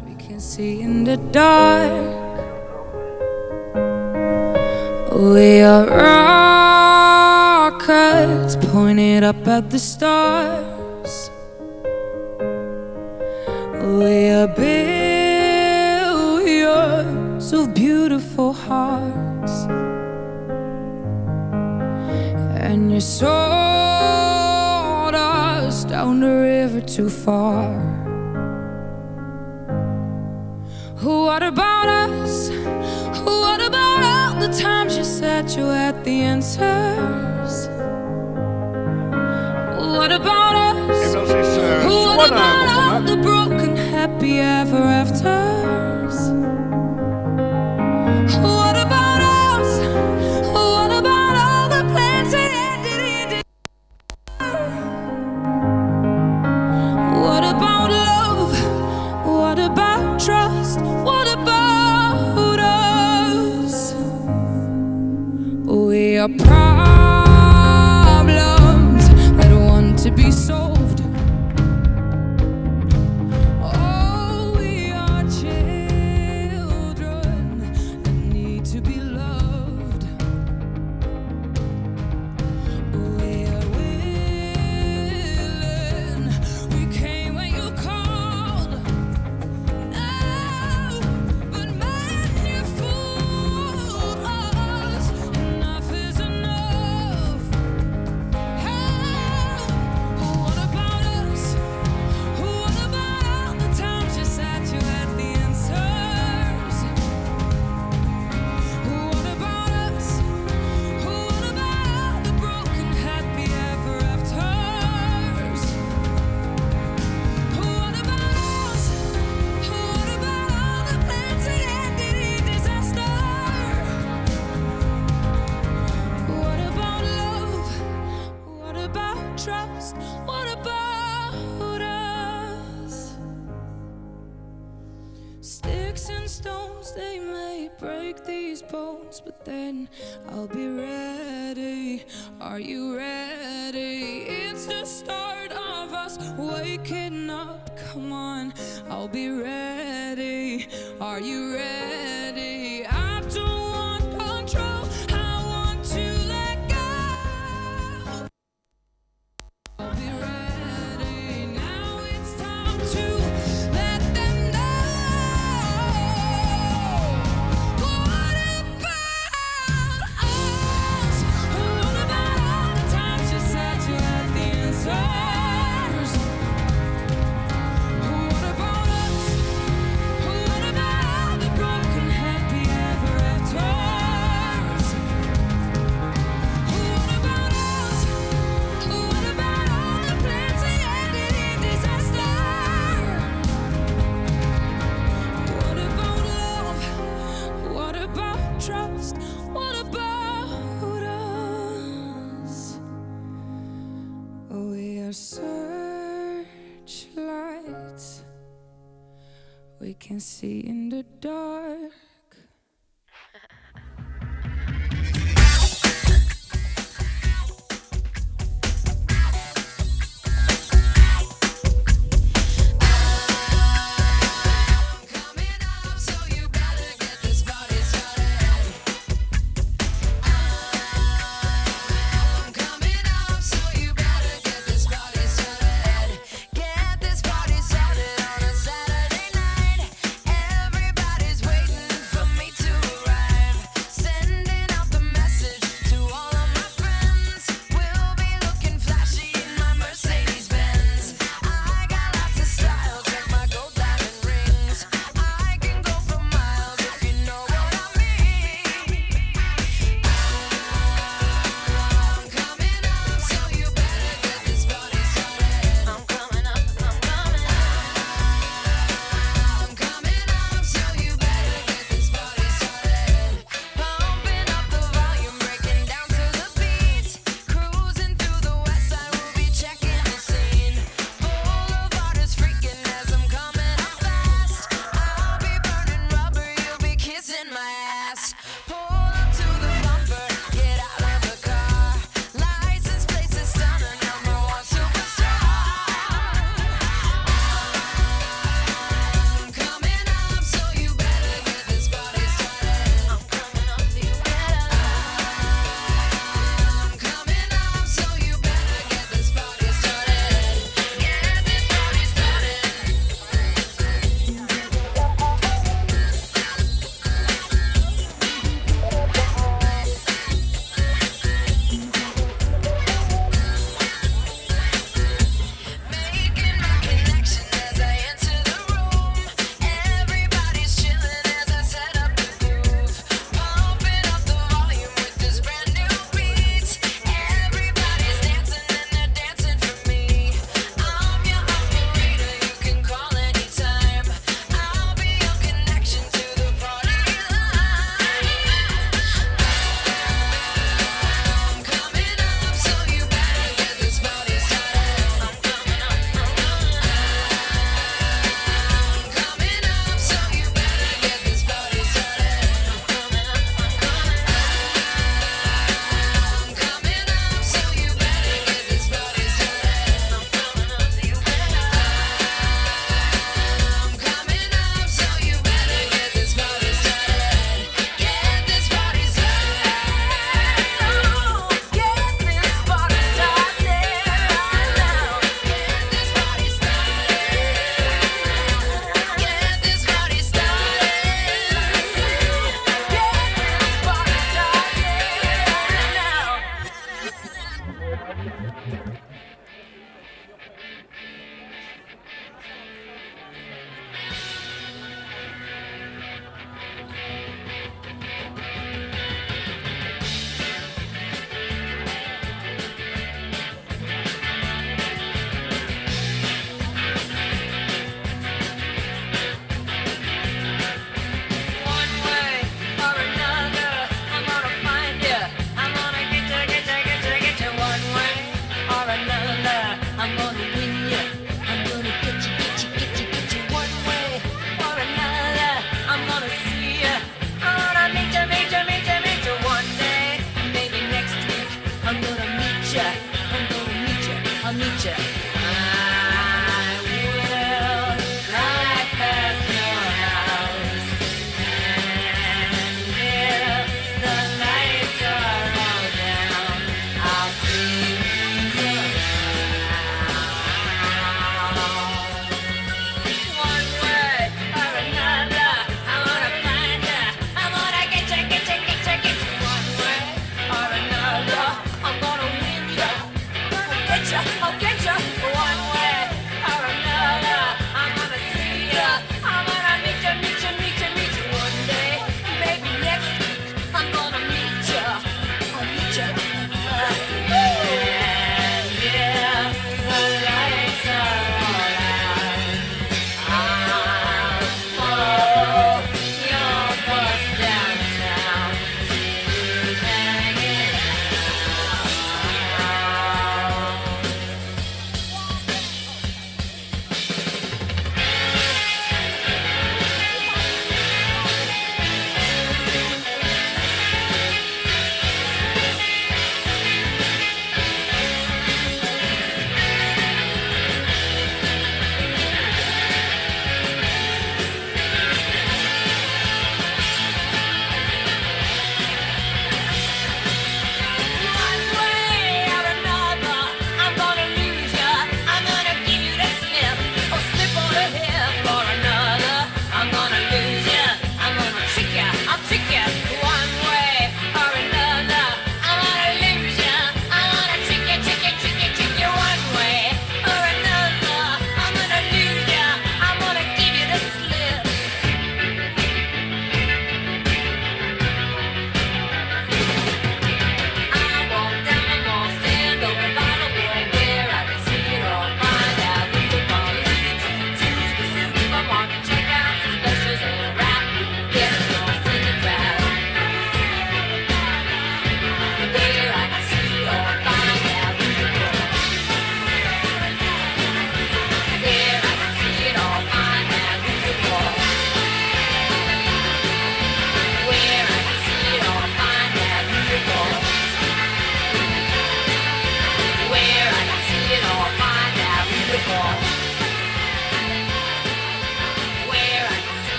we can see in the dark. We are rockets pointed up at the stars. We are billions of beautiful hearts, and you sold us down the river too far. What about us? What about all the times you said you had the answers? What about us? What about all the broken happy ever afters? What about us? What about all the plans that ended in disaster? What about love? What about trust? What about us? We are problems that want to be solved. Oh, we are children that need to be loved. We are willing. We came when you called. No, but man, you fooled us. Enough is enough. Hey, what about us? What about all the times you said you had the answers? What about us? What about the broken happy ever afters? What about us? What about all the plans that ended in disaster? What about love? What about trust? What about us? Sticks and stones, they may break these bones, but then I'll be ready. Are you ready? It's the start of us waking up. Come on, I'll be ready. Are you ready? I don't want control, I want to let go. I'll be ready. Now it's time to let them know. What about us? What about all the times you said you had the answers? What about us? What about all the broken happy ever afters? What about us? What about all the plans that ended in disaster? What about love? What about trust? What about us? We are searchlights. We can see in the dark. Coming up, so you better get this party started. I'm coming up, so you better get this party started. Get this party started on a Saturday night. Everybody's waiting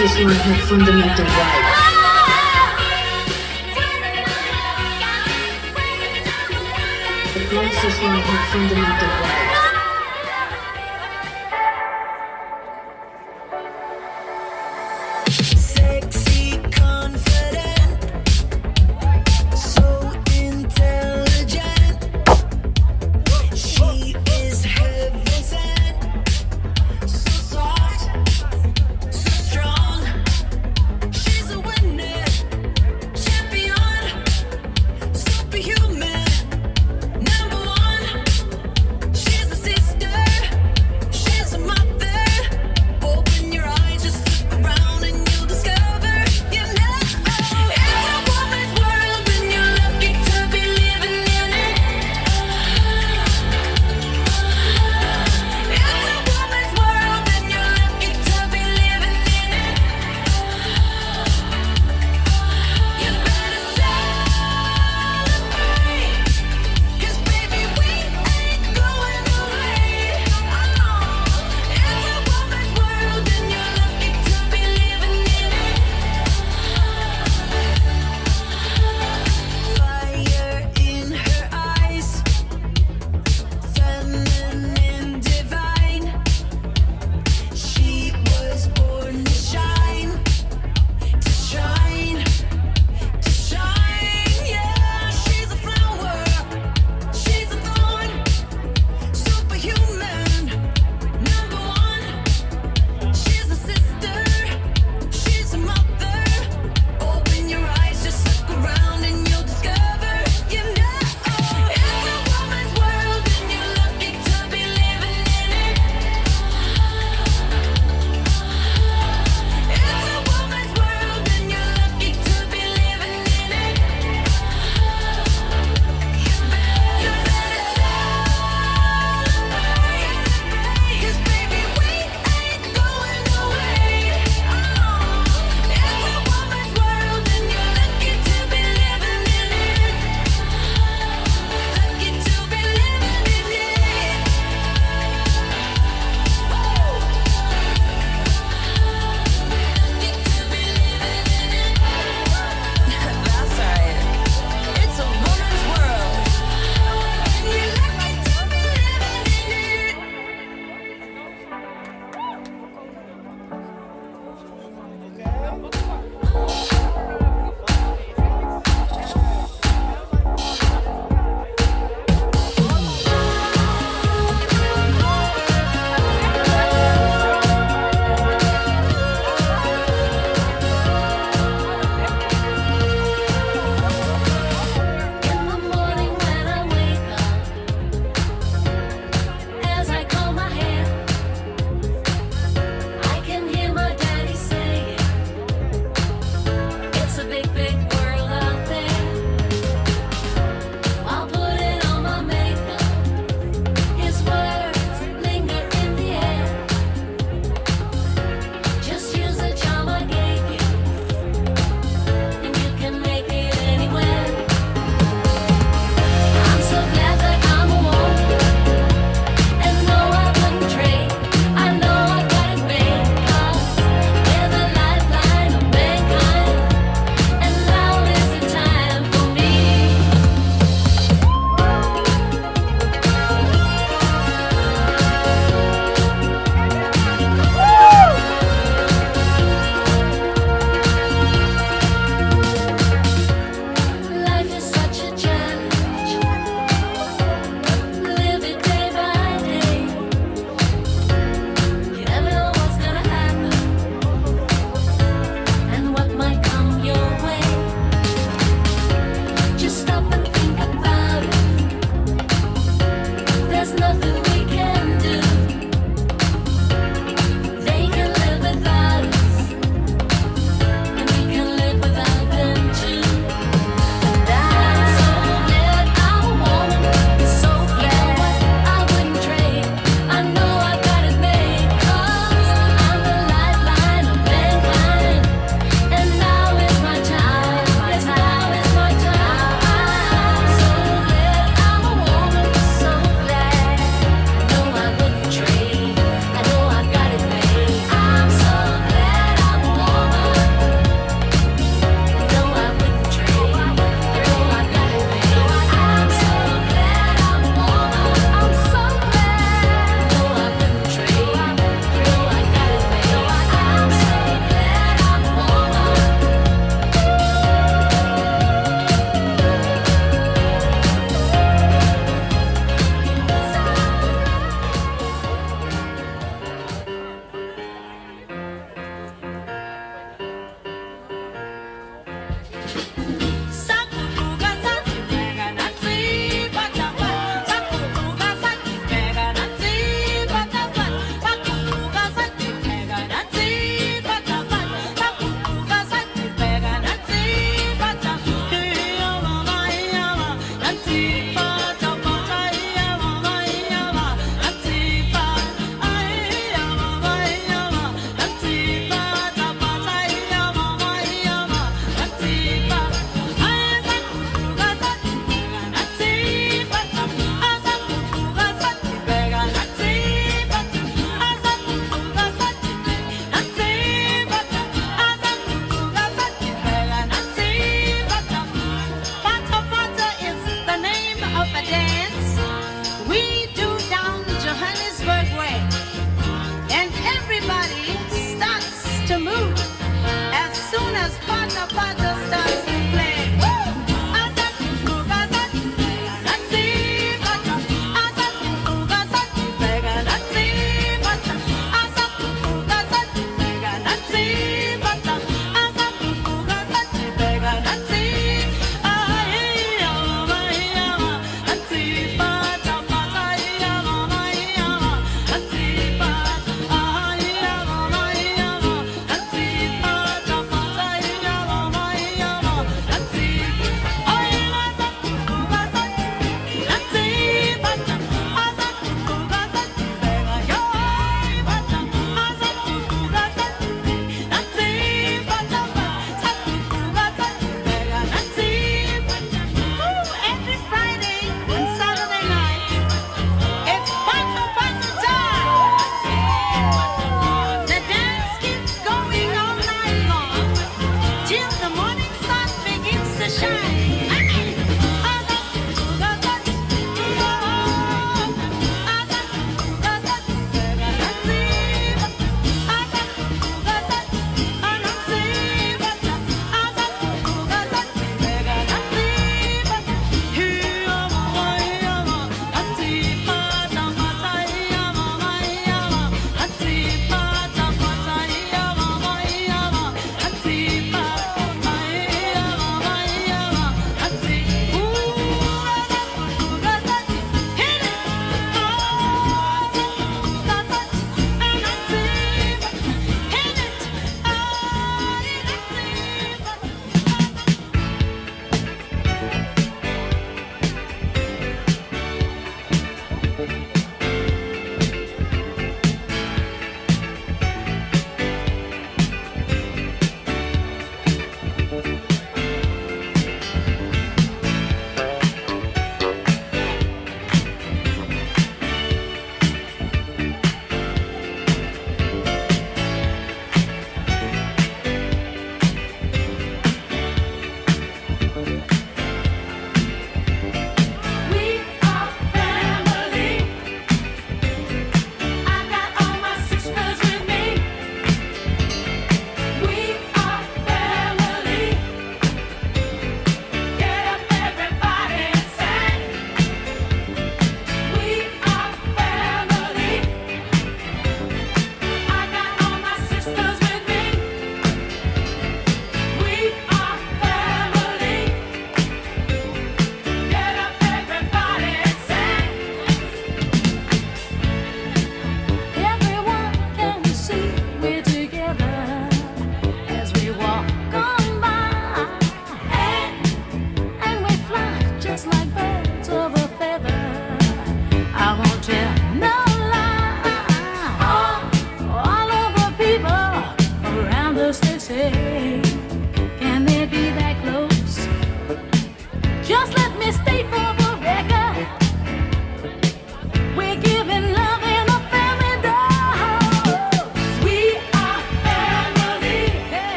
closest one had fundamental rights. The closest one had fundamental rights. She's the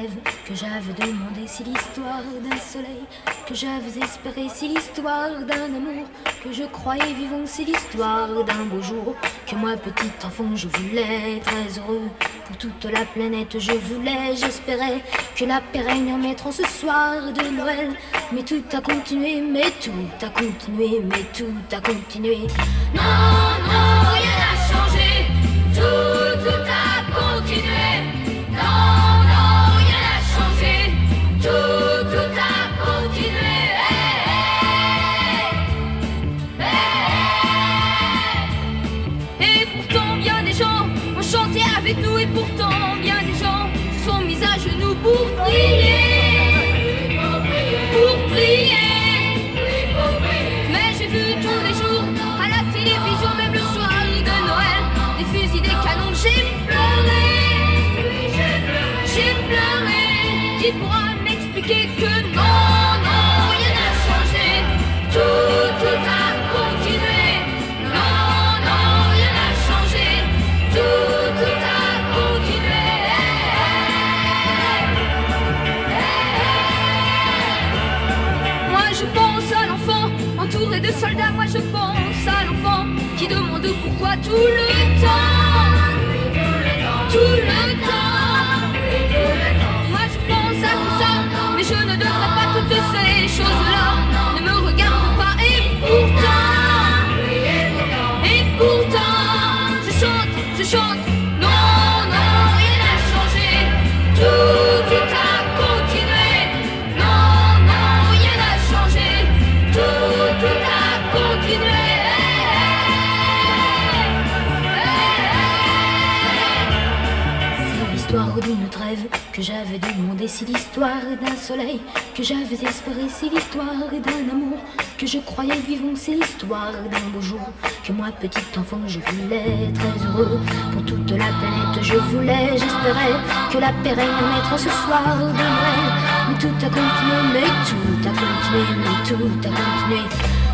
trêve, que j'avais demandé, si l'histoire d'un soleil, que j'avais espéré, si l'histoire d'un amour, que je croyais vivant, si l'histoire d'un beau jour, que moi petit enfant je voulais, très heureux, pour toute la planète je voulais, j'espérais, que la paix règne en mettant ce soir de Noël, mais tout a continué, mais tout a continué, mais tout a continué. Non, non, rien n'a changé, tout a continué. Non, non, rien n'a changé, tout a continué. Et pourtant bien des gens ont chanté avec nous, et pourtant bien des gens se sont mis à genoux pour prier, pour prier. Mais j'ai vu tous les jours à la télévision, même le soir de Noël, des fusils, des canons. J'ai pleuré, j'ai pleuré. Qui pourra m'expliquer que non, non, rien n'a changé, tout a continué. Non, non, rien n'a changé, tout a continué. Moi je pense à l'enfant entouré de soldats, moi je pense à l'enfant qui demande pourquoi tout le temps, tout le temps. Moi je pense à tout ça, mais je ne devrais pas toutes ces choses-là. Ne me regarde pas, et pourtant, je chante, non, non, rien n'a changé, tout a continué. Non, non, rien n'a changé, tout a continué. C'est l'histoire d'une trêve que j'avais demandé, si l'histoire d'un soleil que j'avais espéré, si l'histoire d'un amour que je croyais vivant, c'est l'histoire d'un beau jour, que moi petit enfant je voulais, très heureux, pour toute la planète je voulais, j'espérais que la paix règne en mettre ce soir de Noël, mais tout a continué, mais tout a continué, mais tout a continué.